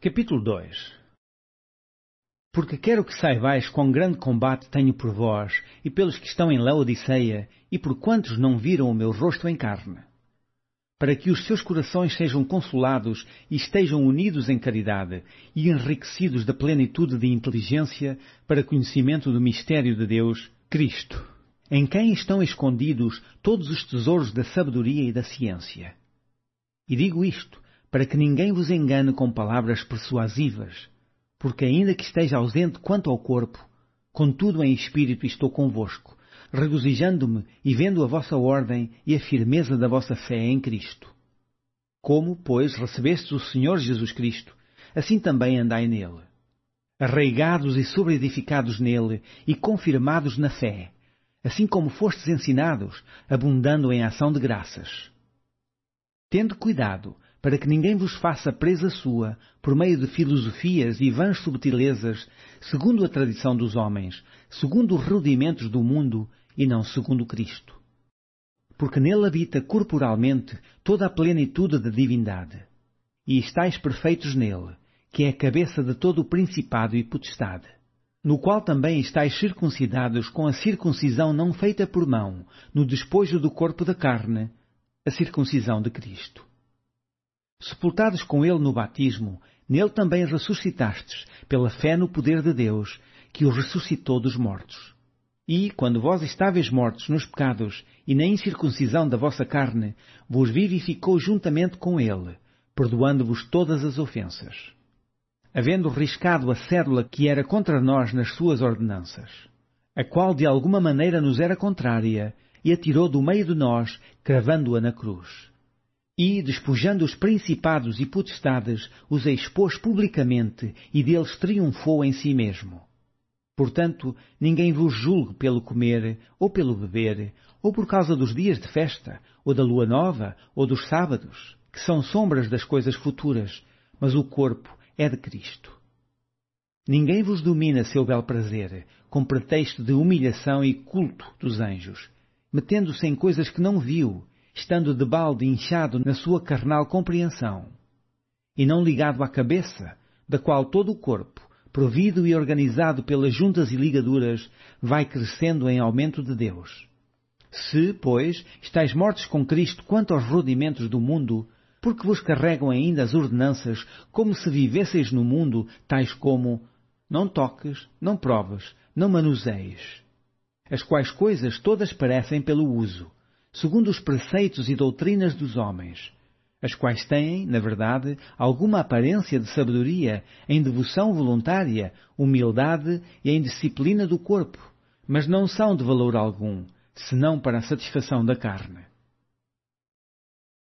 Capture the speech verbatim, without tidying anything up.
Capítulo dois. Porque quero que saibais quão grande combate tenho por vós, e pelos que estão em Laodiceia, e por quantos não viram o meu rosto em carne, para que os seus corações sejam consolados e estejam unidos em caridade, e enriquecidos da plenitude de inteligência, para conhecimento do mistério de Deus, Cristo, em quem estão escondidos todos os tesouros da sabedoria e da ciência. E digo isto, para que ninguém vos engane com palavras persuasivas, porque ainda que esteja ausente quanto ao corpo, contudo em espírito estou convosco, regozijando-me e vendo a vossa ordem e a firmeza da vossa fé em Cristo. Como, pois, recebestes o Senhor Jesus Cristo, assim também andai nele, arraigados e sobreedificados nele e confirmados na fé, assim como fostes ensinados, abundando em ação de graças. Tende cuidado, para que ninguém vos faça presa sua, por meio de filosofias e vãs subtilezas, segundo a tradição dos homens, segundo os rudimentos do mundo, e não segundo Cristo. Porque nele habita corporalmente toda a plenitude da divindade. E estáis perfeitos nele, que é a cabeça de todo o principado e potestade, no qual também estáis circuncidados com a circuncisão não feita por mão, no despojo do corpo da carne, a circuncisão de Cristo. Sepultados com ele no batismo, nele também ressuscitastes, pela fé no poder de Deus, que o ressuscitou dos mortos. E, quando vós estáveis mortos nos pecados e na incircuncisão da vossa carne, vos vivificou juntamente com ele, perdoando-vos todas as ofensas, havendo riscado a cédula que era contra nós nas suas ordenanças, a qual de alguma maneira nos era contrária, e a tirou do meio de nós, cravando-a na cruz. E, despojando os principados e potestades, os expôs publicamente, e deles triunfou em si mesmo. Portanto, ninguém vos julgue pelo comer, ou pelo beber, ou por causa dos dias de festa, ou da lua nova, ou dos sábados, que são sombras das coisas futuras, mas o corpo é de Cristo. Ninguém vos domina seu bel prazer, com pretexto de humilhação e culto dos anjos, metendo-se em coisas que não viu, estando de balde inchado na sua carnal compreensão, e não ligado à cabeça, da qual todo o corpo, provido e organizado pelas juntas e ligaduras, vai crescendo em aumento de Deus. Se, pois, estáis mortos com Cristo quanto aos rudimentos do mundo, porque vos carregam ainda as ordenanças, como se vivesseis no mundo, tais como: não toques, não proves, não manuseis, as quais coisas todas parecem pelo uso, segundo os preceitos e doutrinas dos homens, as quais têm, na verdade, alguma aparência de sabedoria, em devoção voluntária, humildade e em disciplina do corpo, mas não são de valor algum, senão para a satisfação da carne.